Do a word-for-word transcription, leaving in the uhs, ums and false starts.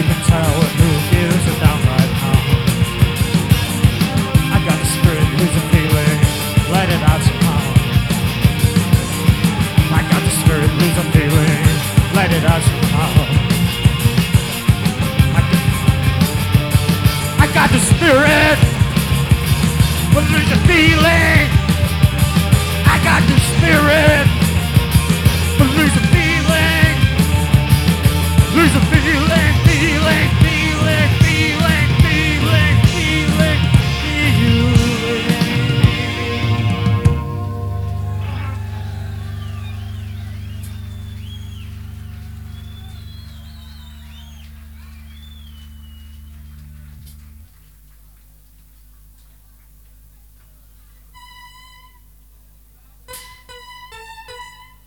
can tell when who gives a down right now. I got the spirit, lose a feeling, let it out somehow. I got the spirit, lose a feeling, let it out somehow. I got, I got the spirit, but lose a feeling. I got the spirit, but lose a feeling. Lose a feeling, feeling.